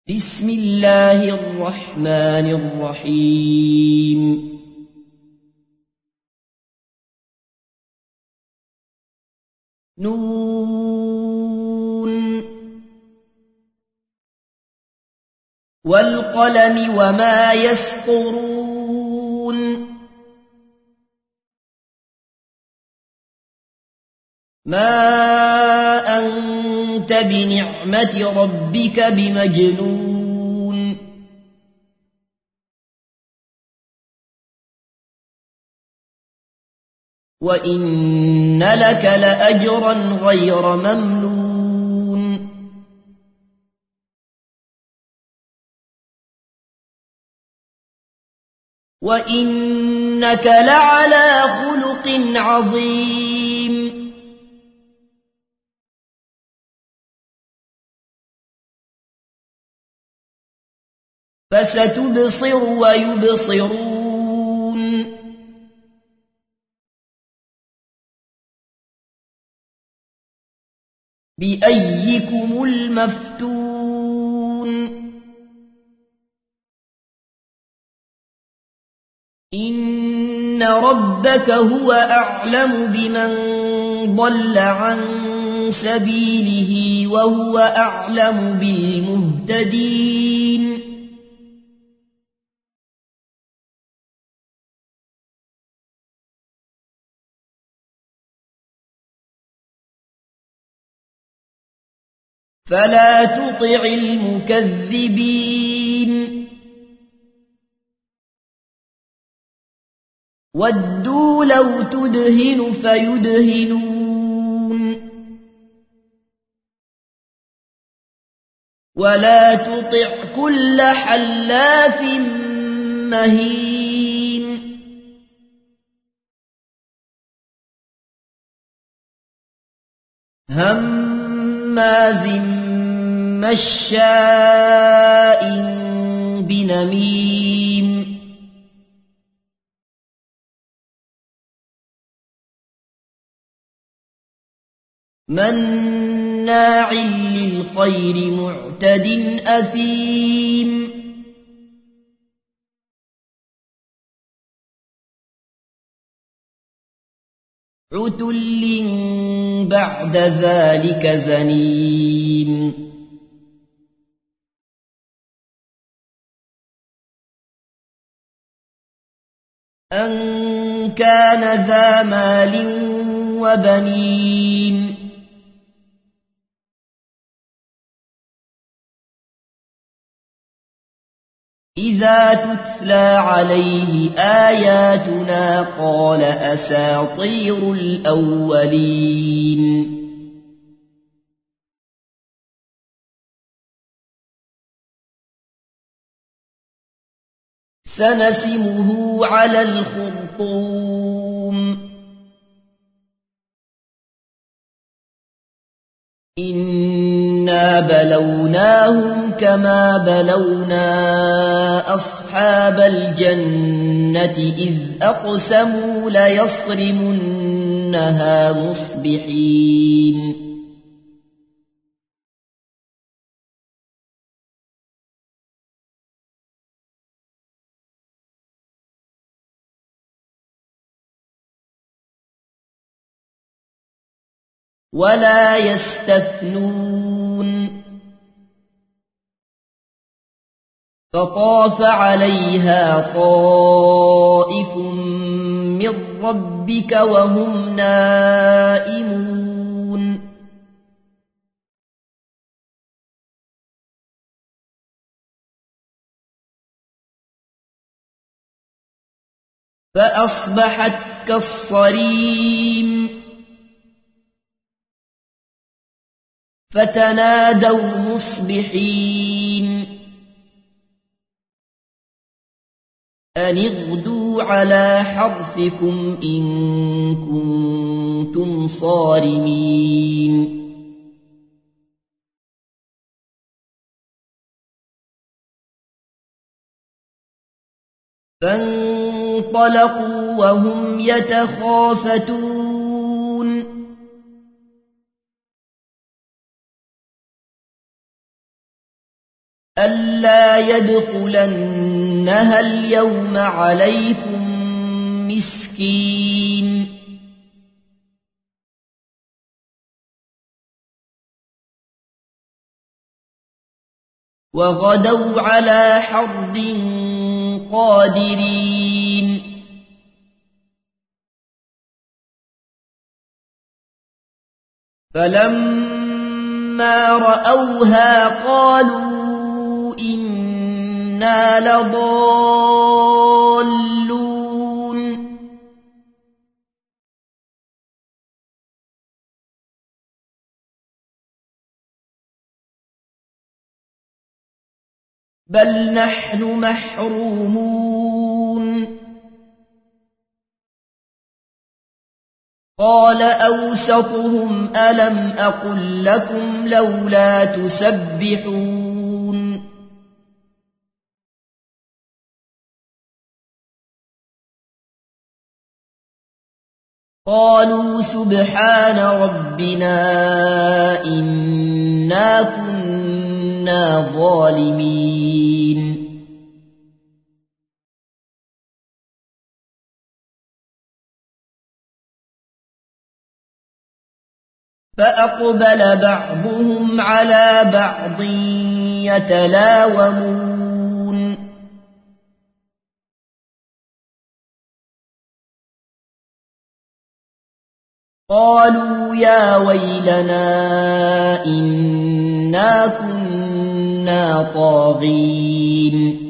بسم الله الرحمن الرحيم نون والقلم وما يسطرون ما أنت بنعمة ربك بمجنون وإن لك لأجرا غير ممنون وإنك لعلى خلق عظيم فستبصر ويبصرون بأيكم المفتون إن ربك هو أعلم بمن ضل عن سبيله وهو أعلم بالمهتدين فلا تطع المكذبين ودوا لو تدهن فيدهنون ولا تطع كل حلاف مهين هماز مشاء بنميم مناع للخير معتد أثيم عتل بعد ذلك زنيم أن كان ذا مال وبنين إذا تتلى عليه آياتنا قال أساطير الأولين سنسمه على الخرطوم إنا بلوناهم كما بلونا أصحاب الجنة إذ أقسموا ليصرمنها مصبحين ولا يستثنون فطاف عليها طائف من ربك وهم نائمون فأصبحت كالصريم فتنادوا مصبحين أن اغدوا على حرثكم إن كنتم صارمين فانطلقوا وهم يتخافتون ألا يدخلنها اليوم عليكم مسكين وغدوا على حرد قادرين فلما رأوها قالوا إنا لضالون بل نحن محرومون قال أوسطهم ألم أقل لكم لولا تسبحون قالوا سبحان ربنا إنا كنا ظالمين فأقبل بعضهم على بعض يتلاومون قالوا يا ويلنا إنا كنا طاغين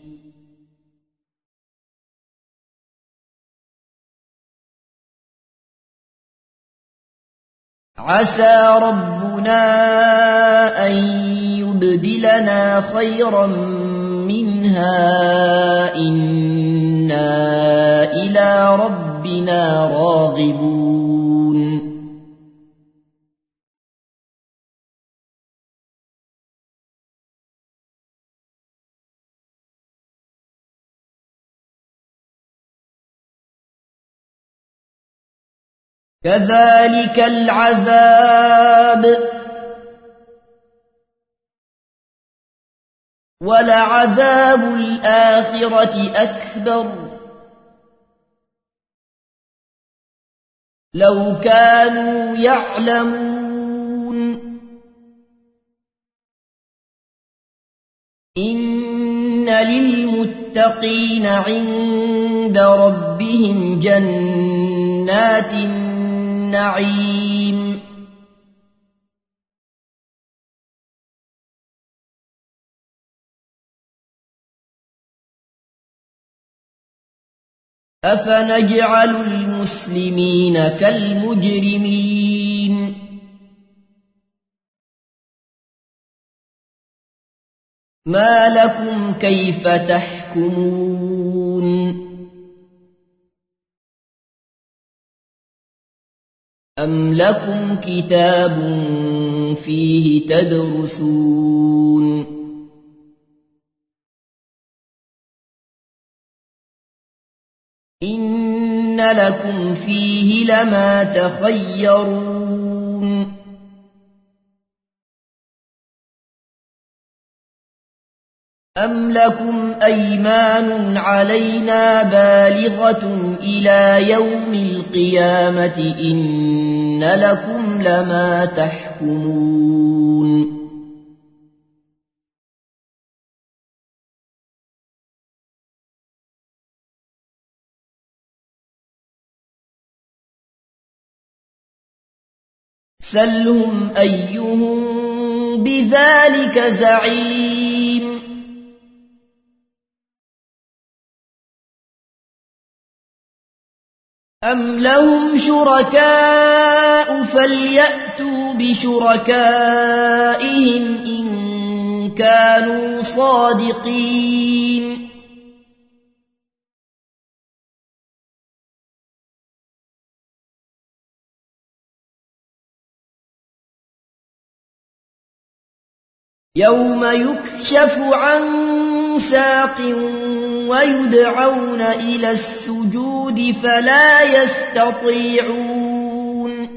عسى ربنا أن يبدلنا خيرا منها إنا إلى ربنا راغبون كذلك العذاب ولعذاب الآخرة أكبر لو كانوا يعلمون إن للمتقين عند ربهم جنات النعيم أفنجعل المسلمين كالمجرمين ما لكم كيف تحكمون أم لكم كتاب فيه تدرسون إن لكم فيه لما تخيرون أم لكم أيمان علينا بالغة إلى يوم القيامة إن لكم لما تحكمون سلهم أيهم بذلك زعيم أم لهم شركاء فليأتوا بشركائهم إن كانوا صادقين يوم يكشف عن ساق ويدعون إلى السجود فلا يستطيعون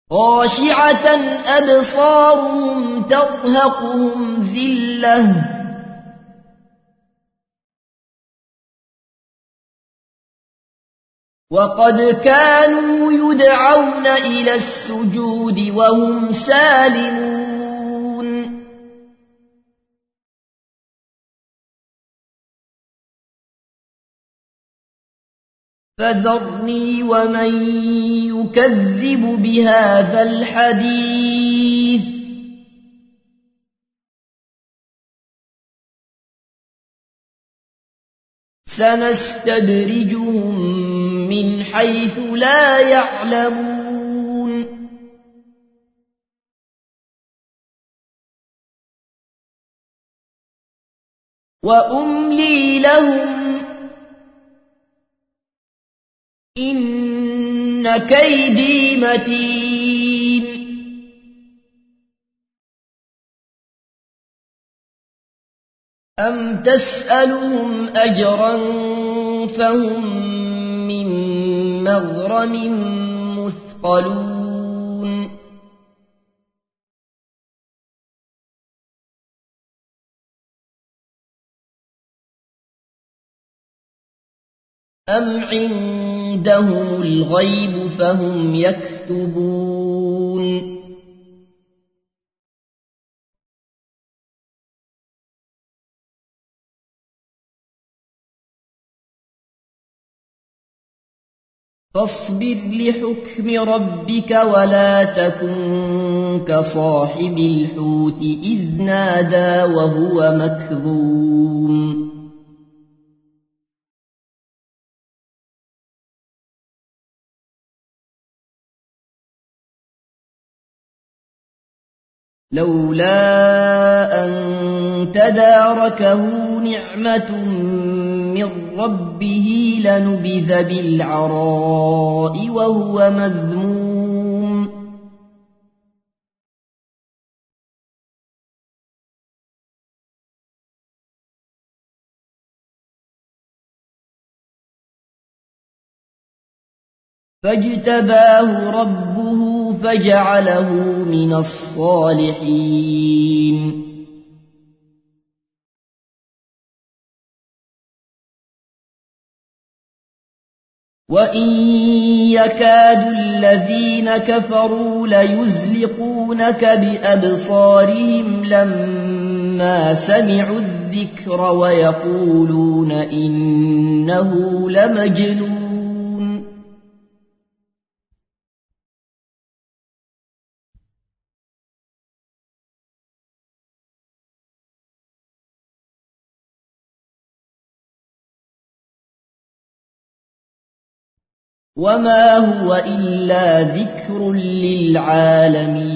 خاشعة أبصارهم ترهقهم ذلة وقد كانوا يدعون إلى السجود وهم سالمون فذرني ومن يكذب بهذا الحديث سنستدرجهم من حيث لا يعلمون وأملي لهم إن كيدي متين أم تسألهم أجرا فهم من مغرم مثقلون أم عندهم الغيب فهم يكتبون فاصبر لحكم ربك ولا تكن كصاحب الحوت إذ نادى وهو مكظوم لولا أن تداركه نعمة من ربه لنبذ بالعراء وهو مذموم فاجتباه ربه فجعله من الصالحين وإن يكاد الذين كفروا ليزلقونك بأبصارهم لما سمعوا الذكر ويقولون إنه لمجنون وما هو إلا ذكر للعالمين